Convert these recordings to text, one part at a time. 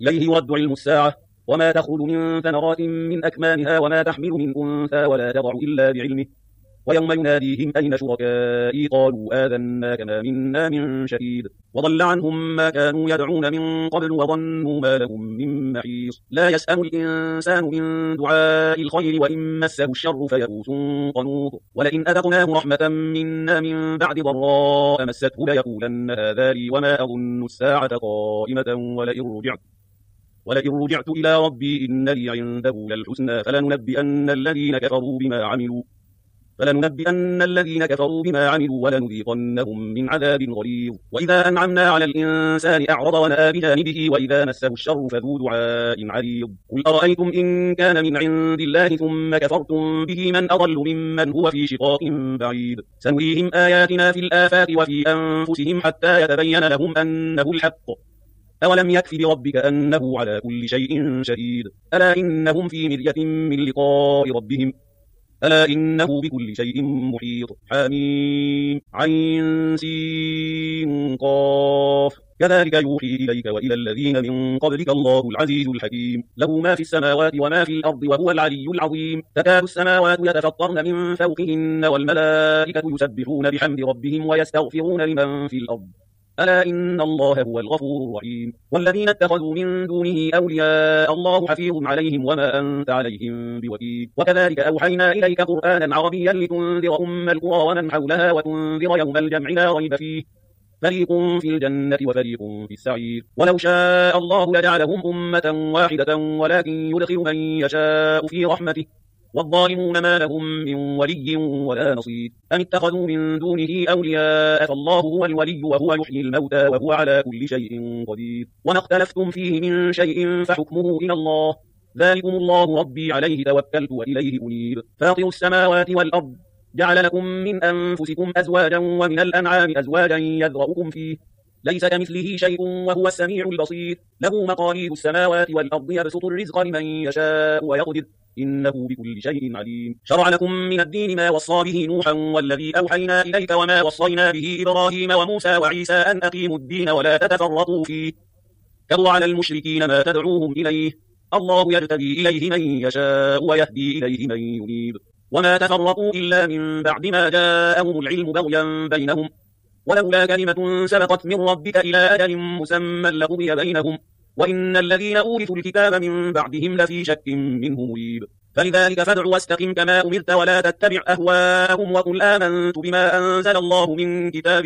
إليه يرد علم الساعة وما تخرج من ثمرات من أكمامها وما تحمل من أنثى ولا تضع إلا بعلمه ويوم يناديهم أين شركائي قالوا آذناك ما منا من شهيد وضل عنهم ما كانوا يدعون من قبل وظنوا ما لهم من محيص لا يسأم الإنسان من دعاء الخير وإن مسه الشر فيئوس قنوط ولئن أذقناه رحمة منا من بعد ضراء مسته ليقولن هذا لي وما أظن الساعة قائمة ولئن رجعت إلى ربي إن لي عنده للحسنى فلننبئن الذين كفروا بما عملوا ولنذيقنهم من عذاب غليظ وإذا أنعمنا على الإنسان أعرض ونأى بجانبه وإذا مسه الشر فذو دعاء عريض قل أرأيتم إن كان من عند الله ثم كفرتم به من أضل ممن هو في شقاق بعيد سنريهم آياتنا في الآفاق وفي أنفسهم حتى يتبين لهم أنه الحق أولم يكف بربك أنه على كل شيء شهيد ألا إنهم في مرية من لقاء ربهم ألا إنه بكل شيء محيط حميم عين سين قاف كذلك يوحي إليك وإلى الذين من قبلك الله العزيز الحكيم له ما في السماوات وما في الأرض وهو العلي العظيم تكاد السماوات يتفطرن من فوقهن والملائكة يسبحون بحمد ربهم ويستغفرون لمن في الأرض ألا إن الله هو الغفور الرحيم والذين اتخذوا من دونه أولياء الله حفيظ عليهم وما أنت عليهم بوكيل وكذلك أوحينا إليك قرآنا عربيا لتنذر أم القرى ومن حولها وتنذر يوم الجمع لا ريب فيه فريق في الجنة وفريق في السعير ولو شاء الله لجعلهم أمة واحدة ولكن يدخل من يشاء في رحمته والظالمون ما لهم من ولي ولا نصير أم اتخذوا من دونه أولياء فالله هو الولي وهو يحيي الموتى وهو على كل شيء قدير وما اختلفتم فيه من شيء فحكمه إلى الله ذلكم الله ربي عليه توكلت وإليه أنيب فاطر السماوات والأرض جعل لكم من أنفسكم أزواجا ومن الأنعام أزواجا يذرؤكم فيه ليس كمثله شيء وهو السميع البصير له مقاليد السماوات والأرض يبسط الرزق لمن يشاء ويقدر إنه بكل شيء عليم شرع لكم من الدين ما وصى به نوحا والذي أوحينا إليك وما وصينا به إبراهيم وموسى وعيسى أن أقيموا الدين ولا تتفرقوا فيه كبر على المشركين ما تدعوهم إليه الله يجتبي إليه من يشاء ويهدي إليه من ينيب وما تفرقوا إلا من بعد ما جاءهم العلم بغيا بينهم ولولا كلمة سبقت من ربك إلى أجل مسمى لقضي بينهم وإن الذين أورثوا الكتاب من بعدهم لفي شك منه مريب فلذلك فادع واستقم كما أمرت ولا تتبع أهواءهم وقل آمنت بما أنزل الله من كتاب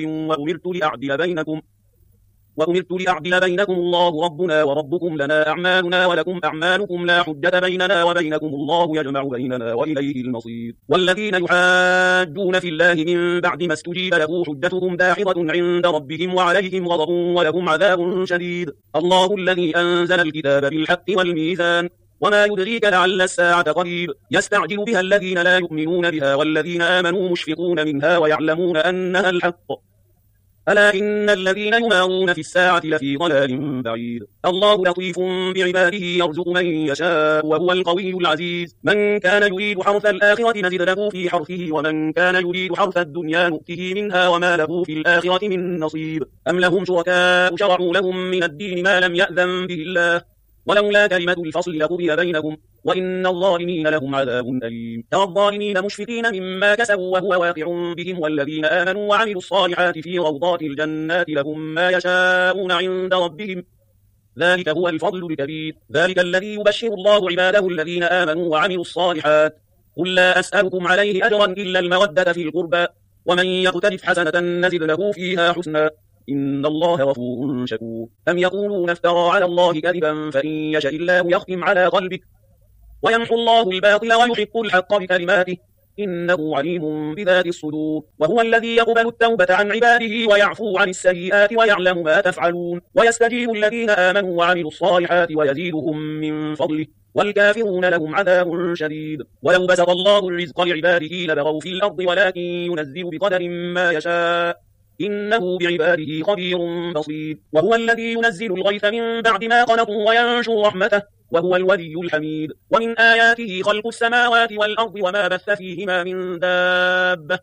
وأمرت لأعدل بينكم الله ربنا وربكم لنا أعمالنا ولكم أعمالكم لا حجة بيننا وبينكم الله يجمع بيننا وإليه المصير والذين يحاجون في الله من بعد ما استجيب له حجتهم داحضة عند ربهم وعليهم غضب ولهم عذاب شديد الله الذي أنزل الكتاب بالحق والميزان وما يدريك لعل الساعة قريب يستعجل بها الذين لا يؤمنون بها والذين آمنوا مشفقون منها ويعلمون أنها الحق ألا إن الذين يمارون في الساعة لفي ضلال بعيد الله لطيف بعباده يرزق من يشاء وهو القوي العزيز من كان يريد حرث الآخرة نزد له في حرثه ومن كان يريد حرث الدنيا نؤته منها وما له في الآخرة من نصيب أم لهم شركاء شرعوا لهم من الدين ما لم يأذن به الله ولولا كلمة الفصل لقضي بينهم وإن الظالمين لهم عذاب أليم ترى الظالمين مشفقين مما كسبوا وهو واقع بهم والذين آمنوا وعملوا الصالحات في روضات الجنات لهم ما يشاءون عند ربهم ذلك هو الفضل الكبير ذلك الذي يبشر الله عباده الذين آمنوا وعملوا الصالحات قل لا أسألكم عليه أجرا إلا المودة في القربى ومن يقترف حسنة نزد له فيها حسنا إن الله غفور شكور أم يقولون افترى على الله كذبا فإن يشاء الله يختم على قلبك ويمحو الله الباطل ويحق الحق بكلماته إنه عليم بذات الصدور وهو الذي يقبل التوبة عن عباده ويعفو عن السيئات ويعلم ما تفعلون ويستجيب الذين آمنوا وعملوا الصالحات ويزيدهم من فضله والكافرون لهم عذاب شديد ولو بسط الله الرزق لعباده لبغوا في الأرض ولكن ينزل بقدر ما يشاء إنه بعباده خبير بصير وهو الذي ينزل الغيث من بعد ما قنطوا وينشر رحمته وهو الولي الحميد ومن آياته خلق السماوات والأرض وما بث فيهما من دابة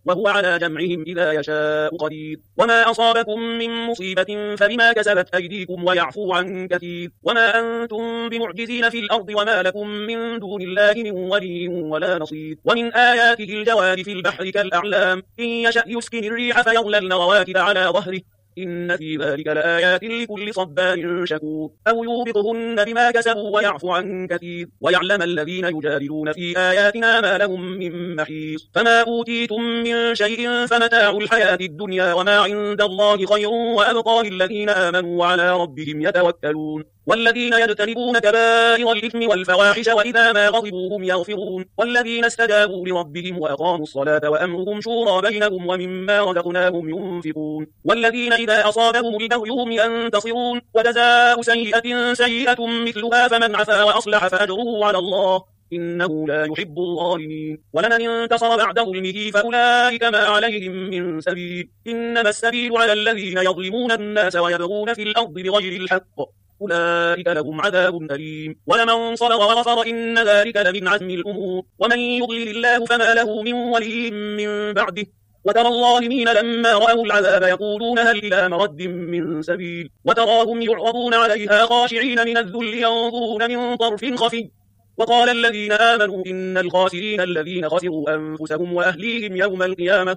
وهو على جمعهم إذا يشاء قدير. وما أصابكم من مصيبة فبما كسبت أيديكم ويعفو عن كثير. وما أنتم بمعجزين في الأرض وما لكم من دون الله من ولي ولا نصير. ومن آياته الجوار في البحر كالأعلام إن يشأ يسكن الريح فيظللن رواكد على ظهره إن في ذلك لآيات لكل صبار شكور. أو يوبقهن بما كسبوا ويعفو عن كثير. ويعلم الذين يجادلون في آياتنا ما لهم من محيص. فما أوتيتم من شيء فمتاع الحياة الدنيا وما عند الله خير وأبقى للذين آمنوا وعلى ربهم يتوكلون. والذين يجتنبون كبائر الإثم والفواحش وإذا ما غضبوا هم يغفرون. والذين استجابوا لربهم وأقاموا الصلاة وأمرهم شورى بينهم ومما رزقناهم ينفقون. والذين إذا أصابهم البغي هم ينتصرون. وجزاء سيئة سيئة مثلها فمن عفا وأصلح فأجره على الله إنه لا يحب الظالمين. ولمن انتصر بعد ظلمه فأولئك ما عليهم من سبيل إنما السبيل على الذين يظلمون الناس ويبغون في الأرض بغير الحق أولئك لهم عذاب أليم. ولمن صبر وغفر إن ذلك لمن عزم الأمور. ومن يضلل الله فما له من ولي من بعده. وترى الظالمين لما رأوا العذاب يقولون هل إلى مرد من سبيل. وتراهم يعرضون عليها خاشعين من الذل ينظرون من طرف خفي. وقال الذين آمنوا إن الخاسرين الذين خسروا أنفسهم وأهليهم يوم القيامة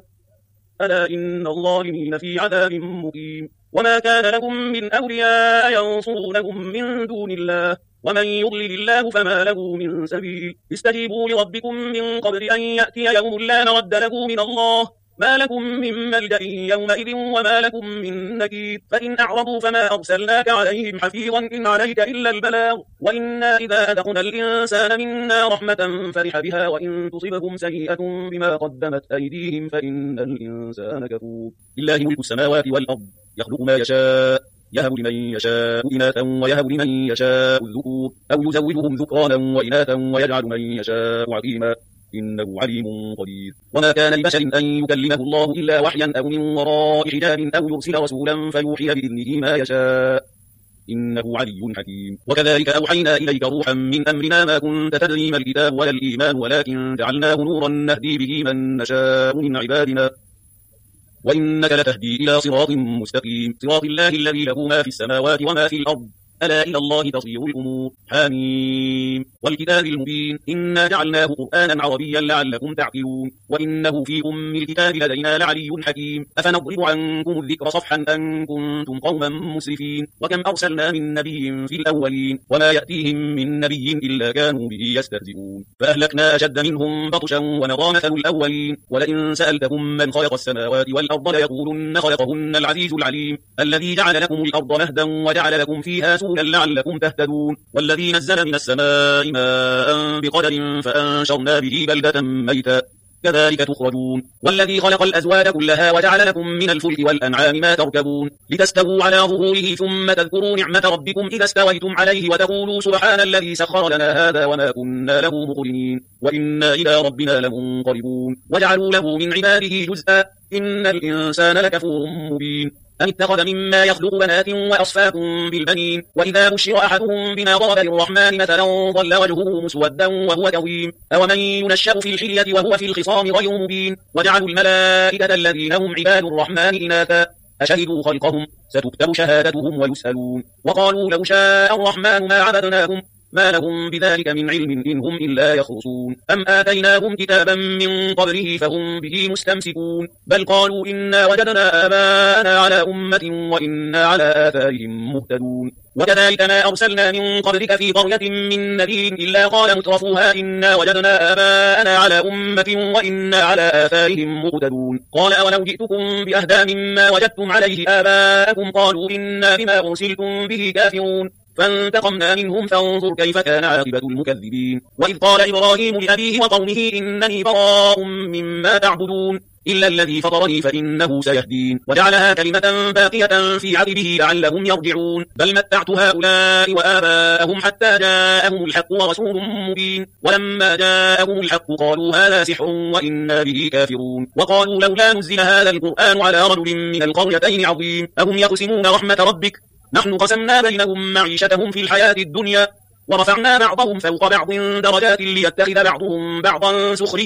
ألا إن الظالمين في عذاب مقيم. وما كان لهم من أولياء ينصرونهم من دون الله ومن يضلل الله فما له من سبيل. استجيبوا لربكم من قبل أن يأتي يوم لا مرد له من الله ما لكم من ملجأ يومئذ وما لكم من نكير. فإن أعرضوا فما أرسلناك عليهم حفيظا إن عليك إلا البلاغ. وإنا إذا أذقنا الإنسان منا رحمة فرح بها وإن تصبهم سيئة بما قدمت أيديهم فإن الإنسان كفور. لله ملك السماوات والأرض يخلق ما يشاء يهب لمن يشاء إناثا ويهب لمن يشاء الذكور أو يزوجهم ذكرانا وإناثا ويجعل من يشاء عقيما إنه عليم قدير. وما كان لبشر أن يكلمه الله إلا وحيا أو من وراء حجاب أو يرسل رسولا فيوحي بإذنه ما يشاء إنه علي حكيم. وكذلك أوحينا إليك روحا من أمرنا ما كنت تدري ما الكتاب ولا الإيمان ولكن جعلناه نورا نهدي به من نشاء من عبادنا وإنك لتهدي إلى صراط مستقيم صراط الله الذي له ما في السماوات وما في الأرض ألا إلى الله تصير الأمور. حميم والكتاب المبين إنا جعلناه قرآنا عربيا لعلكم تعقلون وإنه في أم الكتاب لدينا لعلي حكيم. أفنضرب عنكم الذكر صفحا أن كنتم قوما مسرفين. وكم أرسلنا من نبي في الأولين وما يأتيهم من نبي إلا كانوا به يستهزئون فأهلكنا أشد منهم بطشا ونرى مثل الأولين. ولئن سألتهم من خلق السماوات والأرض ليقولن خلقهن العزيز العليم الذي جعل لكم الأرض مهدا وجعل لكم فيها لعلكم تهتدون. والذي نزل من السماء ماء بقدر فأنشرنا به بلدة ميتا كذلك تخرجون. والذي خلق الأزواج كلها وجعل لكم من الفلك والأنعام ما تركبون لتستووا على ظهوره ثم تذكروا نعمة ربكم إذا استويتم عليه وتقولوا سبحان الذي سخر لنا هذا وما كنا له مقرنين وإنا إلى ربنا لمنقلبون. وجعلوا له من عباده جزءا إن الإنسان لكفور مبين. أم اتخذ مما يخلق بنات وأصفاكم بالبنين وإذا بشر أحدهم بما ضرب للرحمن مثلا ظل وجهه مسودا وهو كظيم أومن ينشأ في الحلية وهو في الخصام غير مبين. وجعلوا الملائكة الذين هم عباد الرحمن إناثا أشهدوا خلقهم ستكتب شهادتهم ويسألون. وقالوا لو شاء الرحمن ما عبدناهم ما لهم بذلك من علم إن هم إلا يخرصون. أم آتيناهم كتابا من قبله فهم به مستمسكون بل قالوا إنا وجدنا آباءنا على أمة وإنا على آثارهم مهتدون. وكذلك ما أرسلنا من قبلك في قرية من نذير إلا قال مترفوها إنا وجدنا آباءنا على أمة وإنا على آثارهم مهتدون. قال أولو جئتكم بأهدى مما وجدتم عليه آباءكم قالوا إنا بما أرسلتم به كافرون فانتقمنا منهم فانظر كيف كان عاقبة المكذبين. وإذ قال إبراهيم لأبيه وقومه إنني براء مما تعبدون إلا الذي فطرني فإنه سيهدين. وجعلها كلمة باقية في عقبه لعلهم يرجعون بل متعت هؤلاء وآباءهم حتى جاءهم الحق ورسول مبين. ولما جاءهم الحق قالوا هذا سحر وإنا به كافرون. وقالوا لولا نزل هذا القرآن على رجل من القريتين عظيم أهم يقسمون رحمة ربك نحن قسمنا بينهم معيشتهم في الحياة الدنيا ورفعنا بعضهم فوق بعض درجات ليتخذ بعضهم بعضا سخريا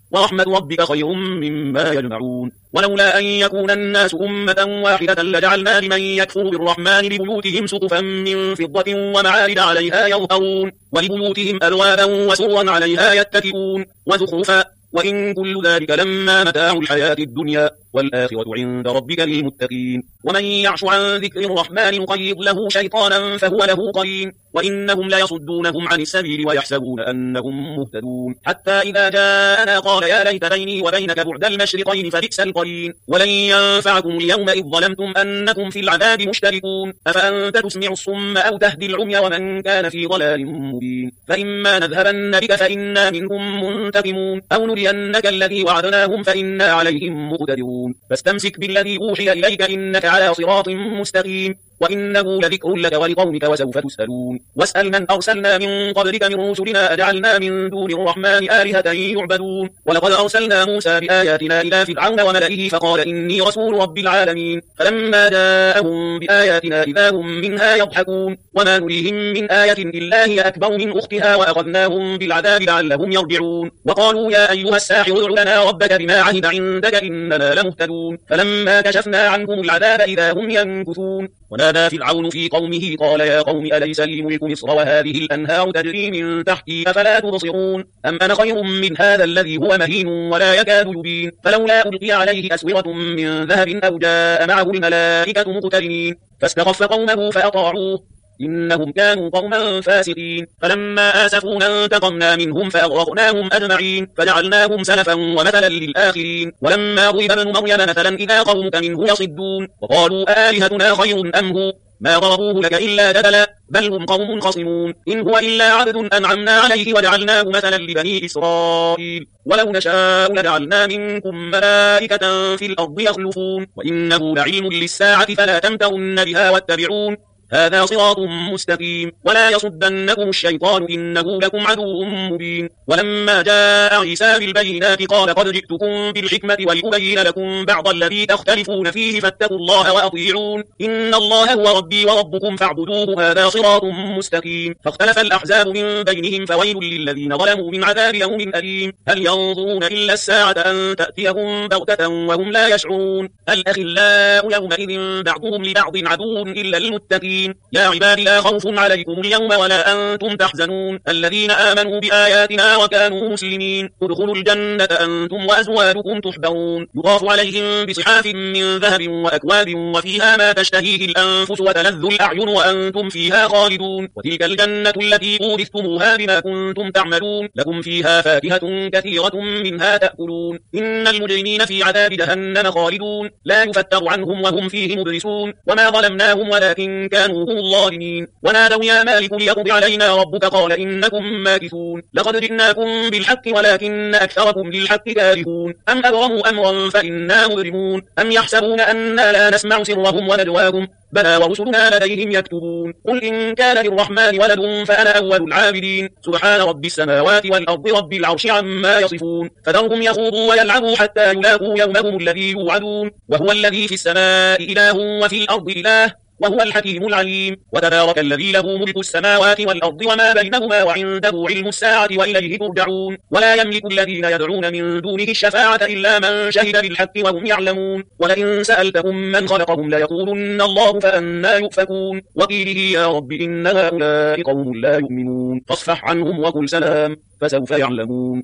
ورحمة ربك خير مما يجمعون ولولا أن يكون الناس أمة واحدة لجعلنا لمن يكفر بالرحمن لبيوتهم سقفا من فضة ومعارج عليها يظهرون ولبيوتهم أبوابا وسرا عليها يتكئون وزخرفا وإن كل ذلك لما متاع الحياة الدنيا والآخرة عند ربك للمتقين ومن يعش عن ذكر الرحمن نقيض له شيطانا فهو له قرين وإنهم ليصدونهم عن السبيل ويحسبون أنهم مهتدون حتى إذا جاءنا قال يا ليت بيني وبينك بعد المشرقين فبئس القرين ولن ينفعكم اليوم إذ ظلمتم أنكم في العذاب مشتركون أفأنت تسمع الصم أو تهدي العمي ومن كان في ضلال مبين فإما نذهبن بك فإنا منهم منتقمون أو نرينك الذي وعدناهم فإنا عليهم مقتدرون فاستمسك بالذي أوحي إليك إنك على صراط مستقيم وإنه لذكر لك ولقومك وسوف تسألون واسأل من أرسلنا من قبلك من رسلنا أجعلنا من دون الرحمن آلهة يعبدون ولقد أرسلنا موسى بآياتنا إلى فرعون وملئه فقال إني رسول رب العالمين فلما جاءهم بآياتنا إذا هم منها يضحكون وما نريهم من آية إلا هي أكبر من أختها وأخذناهم بالعذاب لعلهم يرجعون وقالوا يا أيها الساحر ادع لنا ربك بما عهد عندك إننا لمهتدون فلما كشفنا عنهم العذاب إذا هم ينكثون ونادى فرعون في قومه قال يا قوم أليس لي ملك مصر وهذه الأنهار تجري من تحتي أفلا تبصرون أم أنا خير من هذا الذي هو مهين ولا يكاد يبين فلولا ألقي عليه أسورة من ذهب أو جاء معه الملائكة مقترنين فاستخف قومه فأطاعوه إنهم كانوا قوما فاسقين فلما آسفونا انتقمنا منهم فأغرقناهم أجمعين فجعلناهم سلفا ومثلا للآخرين ولما ضرب ابن مريم مثلا إذا قومك منه يصدون وقالوا آلهتنا خير أم هو ما ضربوه لك إلا جدلا بل هم قوم خصمون إن هو إلا عبد أنعمنا عليه وجعلناه مثلا لبني إسرائيل ولو نشاء لجعلنا منكم ملائكة في الأرض يخلفون وإنه لعلم للساعة فلا تمترن بها واتبعون هذا صراط مستقيم ولا يصدنكم الشيطان إنه لكم عدو مبين ولما جاء عيسى بالبينات قال قد جئتكم بالحكمة ولأبين لكم بعض الذي تختلفون فيه فاتقوا الله وأطيعون إن الله هو ربي وربكم فاعبدوه هذا صراط مستقيم فاختلف الأحزاب من بينهم فويل للذين ظلموا من عذاب يوم أليم هل ينظرون إلا الساعة أن تأتيهم بغتة وهم لا يشعرون الأخلاء يومئذ بعضهم لبعض عدو إلا المتقين يا عبادي لا خوف عليكم اليوم ولا أنتم تحزنون الذين آمنوا بآياتنا وكانوا مسلمين ادخلوا الجنة أنتم وأزواجكم تحبرون يطاف عليهم بصحاف من ذهب وأكواب وفيها ما تشتهيه الأنفس وتلذ الأعين وأنتم فيها خالدون وتلك الجنة التي أورثتموها بما كنتم تعملون لكم فيها فاكهة كثيرة منها تأكلون إن المجرمين في عذاب جهنم خالدون لا يفتر عنهم وهم فيه مبلسون وما ظلمناهم ولكن كانوا هم الظالمين ونادوا يا مالك ليقض علينا ربك قال إنكم ماكثون لقد جئناكم بالحق ولكن أكثركم للحق كارهون أم أبرموا أمرا فإنا مبرمون أم يحسبون أننا لا نسمع سرهم ونجواهم بلى ورسلنا لديهم يكتبون قل إن كان للرحمن ولد فأنا أول العابدين سبحان رب السماوات والأرض رب العرش عما يصفون فذرهم يخوضوا ويلعبوا حتى يلاقوا يومهم الذي يوعدون وهو الذي في السماء إله وفي الأرض إله وهو الحكيم العليم وتبارك الذي له ملك السماوات والأرض وما بينهما وعنده علم الساعة وإليه ترجعون ولا يملك الذين يدعون من دونه الشفاعة إلا من شهد بالحق وهم يعلمون ولئن سألتهم من خلقهم ليقولن الله فأنى يؤفكون وقيله يا رب إن هؤلاء قوم لا يؤمنون فاصفح عنهم وقل سلام فسوف يعلمون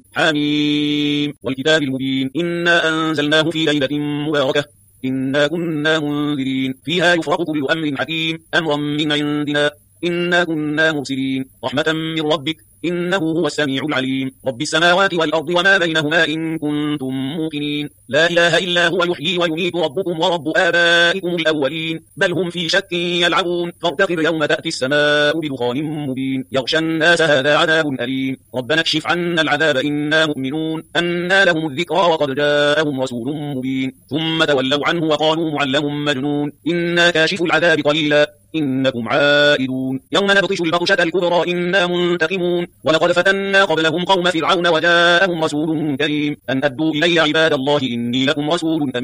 حميم والكتاب المبين إنا أنزلناه في ليلة مباركة إنا كنا منذرين فيها يفرق كل أمر حكيم أمرا من عندنا إنا كنا مرسلين رحمة من ربك إنه هو السميع العليم رب السماوات والأرض وما بينهما إن كنتم موقنين لا إله إلا هو يحيي ويميت ربكم ورب آبائكم الأولين بل هم في شك يلعبون فارتقب يوم تأتي السماء بدخان مبين يغشى الناس هذا عذاب أليم ربنا اكشف عنا العذاب إنا مؤمنون أنى لهم الذكرى وقد جاءهم رسول مبين ثم تولوا عنه وقالوا معلم مجنون إنا كاشف العذاب قليلا إنكم عائدون يوم نبطش البطشة الكبرى إنا منتقمون ولقد فتنا قبلهم قوم فرعون وجاءهم رسول كريم أن أدوا إلي عباد الله إني لكم رسول أمين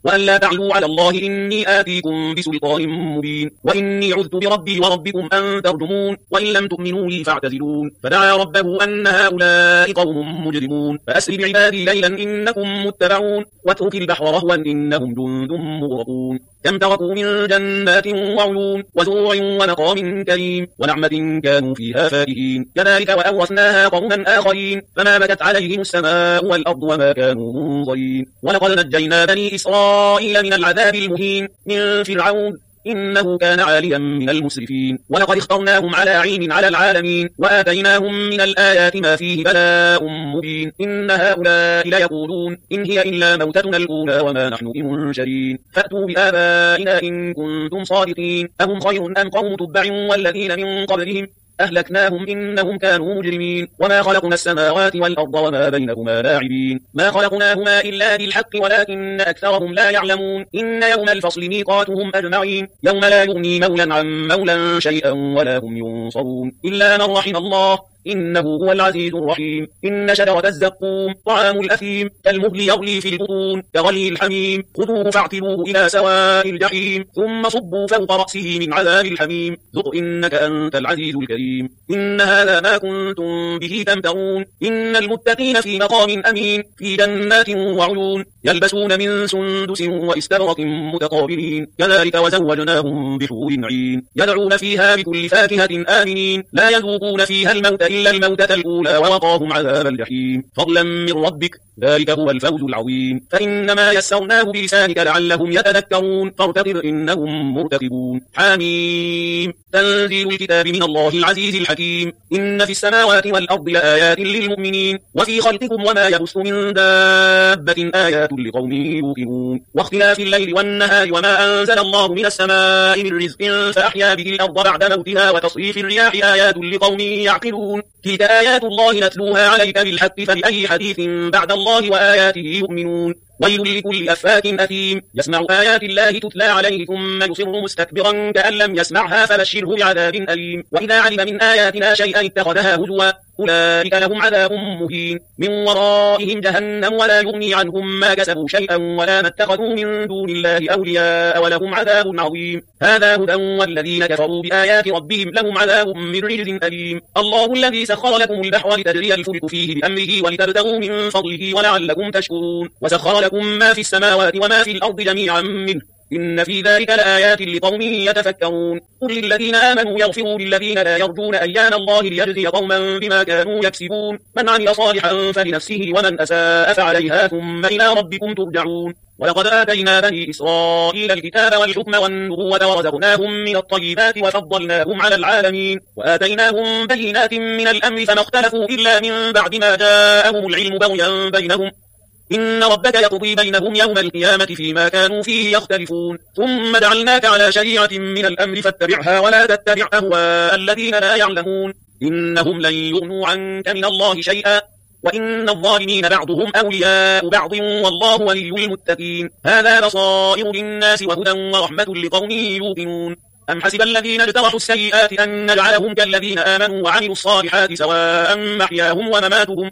وألا تعلوا على الله إني آتيكم بسلطان مبين وإني عذت بربي وربكم أن ترجمون وإن لم تؤمنوا لي فاعتزلون فدعا ربه أن هؤلاء قوم مجرمون فأسر بعبادي ليلا إنكم متبعون واترك البحر رهوا إنهم جند مغرقون كم تركوا من جنات وعيون وزروع ونقام كريم ونعمة كانوا فيها فاكهين كذلك وأورثناها قوما آخرين فما بكت عليهم السماء والأرض وما كانوا منظرين ولقد نجينا بني إسرائيل من العذاب المهين من فرعون إنه كان عاليا من المسرفين ولقد اخترناهم على علم على العالمين وآتيناهم من الآيات ما فيه بلاء مبين إن هؤلاء ليقولون إن هي إلا موتتنا الأولى وما نحن بمنشرين فأتوا بآبائنا إن كنتم صادقين أهم خير أم قوم تبع والذين من قبلهم أهلكناهم إنهم كانوا مجرمين وما خلقنا السماوات والأرض وما بينهما لاعبين ما خلقناهما إلا بالحق ولكن أكثرهم لا يعلمون إن يوم الفصل ميقاتهم أجمعين يوم لا يغني مولا عن مولا شيئا ولا هم ينصرون إلا من رحم الله إنه هو العزيز الرحيم إن شجرة الزقوم طعام الأثيم كالمهل يغلي في البطون كغلي الحميم خذوه فاعتلوه إلى سواء الجحيم ثم صبوا فوق رأسه من عذاب الحميم ذق إنك أنت العزيز الكريم إن هذا ما كنتم به تمترون إن المتقين في مقام أمين في جنات وعيون يلبسون من سندس واستبرق متقابلين كذلك وزوجناهم بحور عين يدعون فيها بكل فاكهة آمنين لا يذوقون فيها الموت إلا الموتة الأولى ووقاهم عذاب الجحيم فضلا من ربك ذلك هو الفوز العظيم فإنما يسرناه بلسانك لعلهم يتذكرون فارتقب إنهم مرتقبون حميم تنزيل الكتاب من الله العزيز الحكيم إن في السماوات والأرض لآيات للمؤمنين وفي خلقكم وما يبث من دابة آيات لقوم يوقنون واختلاف الليل والنهار وما أنزل الله من السماء من رزق فأحيا به الأرض بعد موتها وتصريف الرياح آيات لقوم يعقلون تلك آيات الله نتلوها عليك بالحق فبأي حديث بعد الله وآياته يؤمنون ويل لكل أفاك أثيم يسمع آيات الله تتلى عليه ثم يصر مستكبرا كأن لم يسمعها فبشره بعذاب أليم وإذا علم من آياتنا شيئا اتخذها هزوا أولئك لهم عذاب مهين من ورائهم جهنم ولا يغني عنهم ما كسبوا شيئا ولا ما اتخذوا من دون الله أولياء ولهم عذاب عظيم هذا هدى والذين كفروا بآيات ربهم لهم عذاب من رجز أليم الله الذي سخر لكم البحر لتجري الفلك فيه بأمره ولتبتغوا من فضله ولعلكم تشكرون وسخر لكم ما في السماوات وما في الأرض جميعا منه إن في ذلك لآيات لقوم يتفكرون قل للذين آمنوا يغفروا للذين لا يرجون أيان الله ليجزي قوما بما كانوا يكسبون من عمل صالحا فلنفسه ومن أساء فعليها ثم إلى ربكم ترجعون ولقد آتينا بني إسرائيل الكتاب والحكم والنبوة ورزقناهم من الطيبات وفضلناهم على العالمين وآتيناهم بينات من الأمر فما اختلفوا إلا من بعد ما جاءهم العلم بغيا بينهم إن ربك يقضي بينهم يوم القيامة فيما كانوا فيه يختلفون ثم جعلناك على شريعة من الأمر فاتبعها ولا تتبع أهواء الذين لا يعلمون إنهم لن يغنوا عنك من الله شيئا وإن الظالمين بعضهم أولياء بعض والله ولي المتقين هذا بصائر للناس وهدى ورحمة لقوم يوقنون أم حسب الذين اجترحوا السيئات أن نجعلهم كالذين آمنوا وعملوا الصالحات سواء محياهم ومماتهم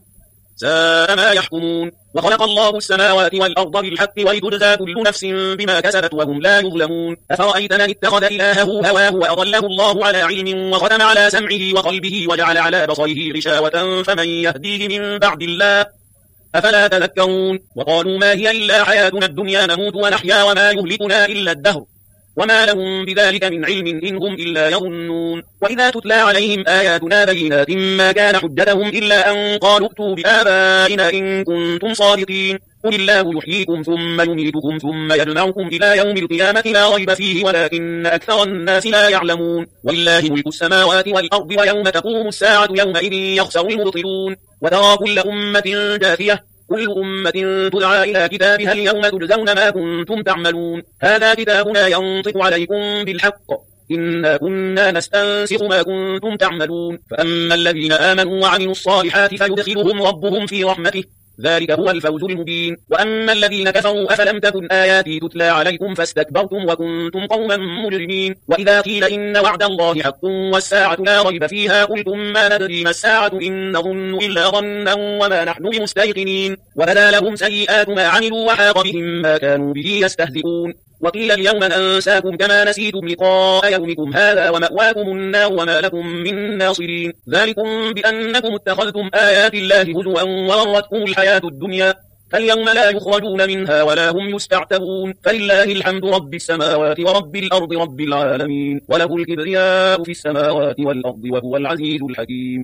ساء ما يحكمون وخلق الله السماوات والأرض بالحق ولتجزى كل نفس بما كسبت وهم لا يظلمون أفرأيت من اتخذ إلهه هواه وأضله الله على علم وختم على سمعه وقلبه وجعل على بصره غشاوة فمن يهديه من بعد الله أفلا تذكرون وقالوا ما هي إلا حياتنا الدنيا نموت ونحيا وما يهلكنا إلا الدهر وما لهم بذلك من علم إن هم إلا يظنون وإذا تتلى عليهم آياتنا بينات ما كان حجتهم إلا أن قالوا ائتوا بآبائنا إن كنتم صادقين قل الله يحييكم ثم يميتكم ثم يجمعكم إلى يوم القيامة لا ريب فيه ولكن أكثر الناس لا يعلمون ولله ملك السماوات والأرض ويوم تقوم الساعة يومئذ يخسر المبطلون وترى كل أمة جاثية كل أمة تدعى إلى كتابها اليوم تجزون ما كنتم تعملون هذا كتابنا ينطق عليكم بالحق إنا كنا نستنسخ ما كنتم تعملون فأما الذين آمنوا وعملوا الصالحات فيدخلهم ربهم في رحمته ذلك هو الفوز المبين. وأما الذين كفروا أفلم تكن آياتي تتلى عليكم فاستكبرتم وكنتم قوما مجرمين. وإذا قيل إن وعد الله حق والساعة لا ريب فيها قلتم ما ندري ما الساعة إن نظن إلا ظنا وما نحن بمستيقنين. وبدا لهم سيئات ما عملوا وحاق بهم ما كانوا به يستهزئون. وقيل اليوم ننساكم كما نسيتم لقاء يومكم هذا ومأواكم النار وما لكم من ناصرين. ذلكم بأنكم اتخذتم آيات الله هزوا وغرتكم الحياة الدنيا فاليوم لا يخرجون منها ولا هم يستعتبون. فلله الحمد رب السماوات ورب الأرض رب العالمين وله الكبرياء في السماوات والأرض وهو العزيز الحكيم.